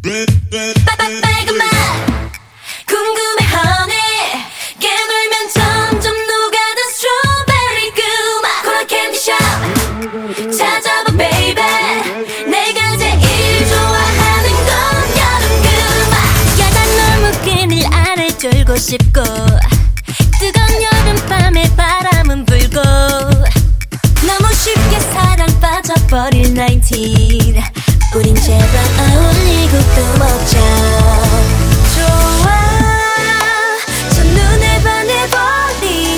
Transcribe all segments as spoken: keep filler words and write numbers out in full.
빨간맛 궁금해 honey 깨물면 점점 녹아든 스트로베리 그맛 코라 캔디샵 찾아봐 baby 내가 제일 좋아하는 건 여름 그맛 야단 너무 그늘 아래 졸고 싶고 뜨거운 여름밤에 바람은 불고 너무 쉽게 사랑 빠져버릴 나인틴 우린 제발 어울리고 또 먹자 좋아 첫눈에 반해버린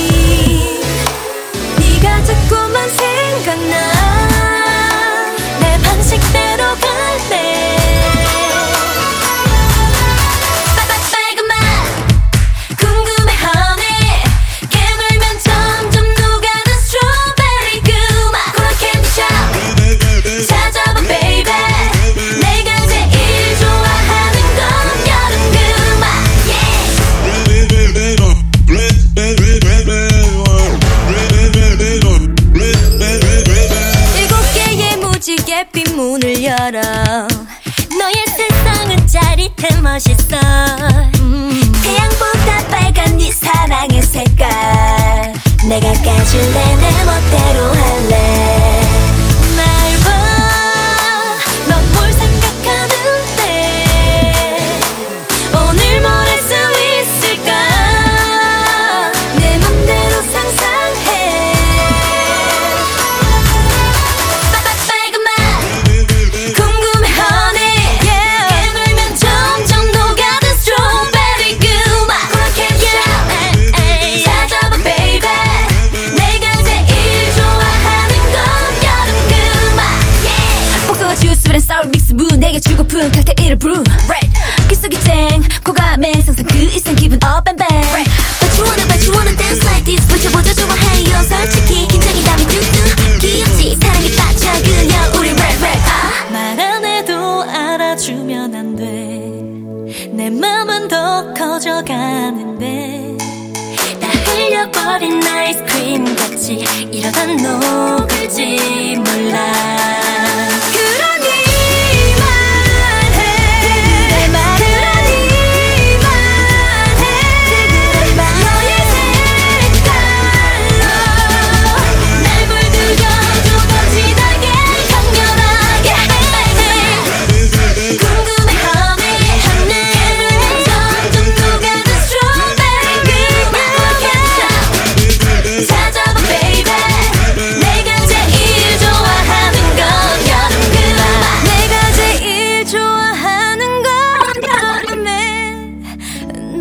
네가 자꾸만 생각나 내 방식대로 갈래 빨간맛 궁금해 honey 깨물면 점점 녹아든 스트로베리 그맛 코라 캔디샵 찾아봐 baby 내가 제일 좋아하는 건 여름 그맛 yeah 일곱 개의 무지개 핀 문을 열어 너의 세상은 짜릿해 멋있어 음. 태양보다 빨간 네 사랑의 색깔 내가 까줄래 내 멋대로 할래 날 봐 넌 뭘 생각하는데 오늘 뭘 할 수 있을까 내 맘대로 상상해 빨간맛 궁금해 honey 깨물면 점점 녹아든 스트로베리 그맛 코라 캔디샵 찾아봐 baby 내가 제일 좋아하는 건 여름 그맛 yeah 복숭아 주스랑 사워 믹스 부 내게 주고픈 칵테일을 brew red 귓속이 쨍 코감에 상상 그 이상 기분 up and back But you wanna but you wanna dance like this 붙여보자 좋아해요 솔직히 긴장이라면 뚜뚜 귀엽지 사랑에 빠져 그냥 우리 red red 아 말 안 해도 알아주면 안 돼 내 맘은 더 커져가는데 다 흘려버린 아이스크림 같이 이러다 녹을지 몰라 그러니 말해 그러니 말해 너의 색깔로 날 물들여줘 더 진하게 강렬하게 궁금해 honey 깨물면 점점 녹아든 스트로베리 그맛 찾아봐 baby 내가 제일 좋아하는 건 여름 그맛 내가 제일 좋아하는 건 여름에 너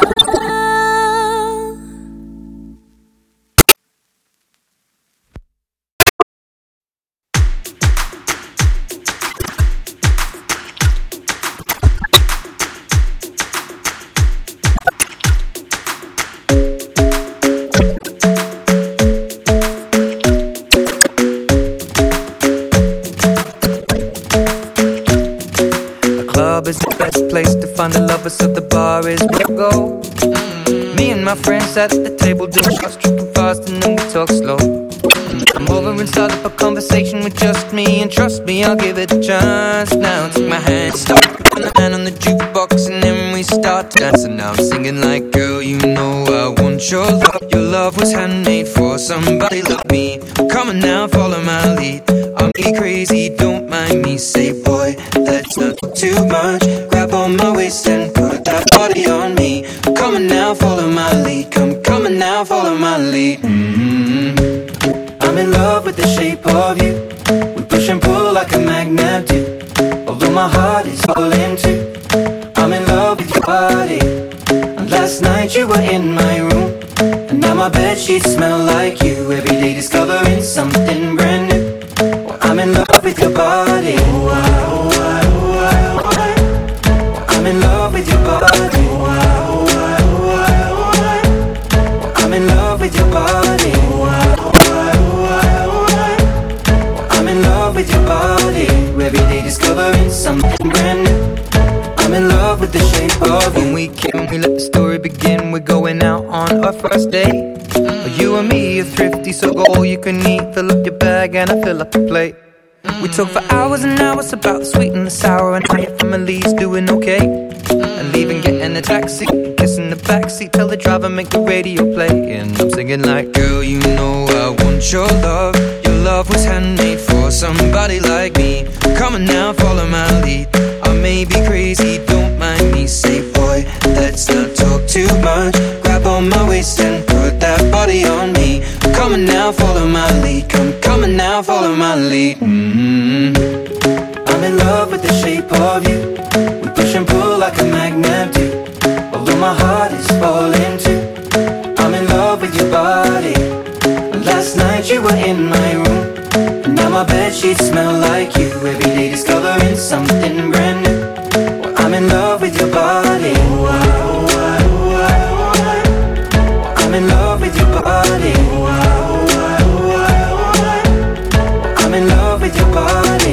The club is the best place to find the lovers, so the bar is where I go. Me and my friends at the table doing shots, tripping fast, and then we talk slow. I'm over and start up a conversation with just me, and trust me, I'll give it a chance. Now take my hand, stop, put the hand on the jukebox, and then we start dancing. Now I'm singing like, girl, you know I want your love. Your love was handmade for somebody like me. Come on now, follow my lead. I'm really crazy, don't mind me. Say, boy, let's not talk too much. Grab on my waist and put that body on me. Come on now, follow my lead. Come, come on now, follow my lead. Mm-hmm. I'm in love with the shape of you. We push and pull like a magnet do. Although my heart is falling too. I'm in love with your body. And last night you were in my room, and now my bedsheets smell like you. Every day discovering something brand new. Well, I'm in love with your body. Oh, I, oh, I, oh, I, oh, I. Well, I'm in love with your body. Oh, I, oh, I, oh, I, oh, I. Well, I'm in love with your body. Oh, I, oh, I, oh, I, oh, I. Well, I'm in love with your body. Every day discovering something brand new. I'm in love with the shape of you. When we came, we let the story begin. We're going out on our first date. You and me are thrifty, so go all you can eat. Fill up your bag and I fill up the plate. We talk for hours and hours about the sweet and the sour, and how your family's doing okay. And leaving, getting a taxi, kissing the backseat, tell the driver make the radio play. And I'm singing like, girl, you know I want your love. Your love was handmade for somebody like me. Come on now, follow my lead. I may be crazy, don't mind me. Say, boy, let's not talk too much. Grab on my waist and put that body on me. Come on now, follow my lead. Come, come on now, follow my lead. Mm-hmm. I'm in love with the shape of you. We push and pull like a magnet do. Although my heart is falling too, I'm in love with your body. Last night you were in my room, and now my bedsheets smell like you. Every day discovering something brand new. Well, I'm in love with your body. I'm in love with your body. I'm in love with your body.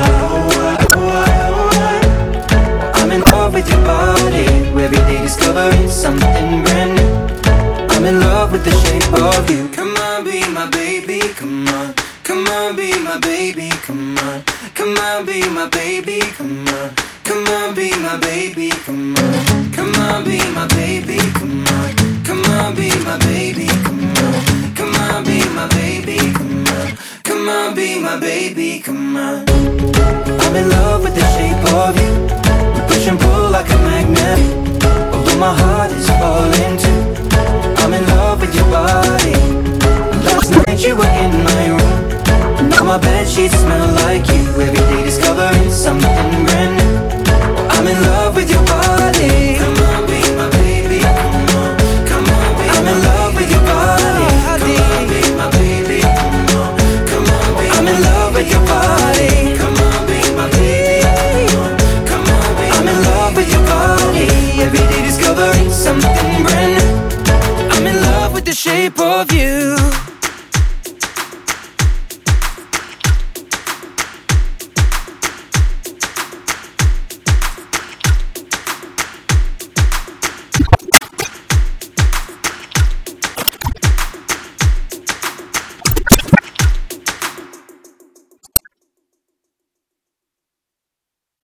I'm in love with your body. Every day discovering something brand new. I'm in love with the shape of you. Come on, be my baby, come on. Come on, be my baby, come on. Come on, be my baby, come on. Come on, be my baby, come on. Come on, be my baby, come on. Come on, be my baby, come on. Come on, be my baby, come on. Come on, be my baby, come on. I'm in love with the shape of you. We push and pull like a magnet. Although my heart is falling too, I'm in love with your body. Last night you were in my room, now my bedsheets smell like you. Every day discovering something brand new. I'm in love with your body. Come on, be my baby, come on. Come on, be I'm in love with your body. Come on, be my baby, come on. Come on, be I'm in love with your body. Come on, be my baby, come on. Come on, be I'm in love with your body. Every day discovering something brand new. I'm in love with the shape of you.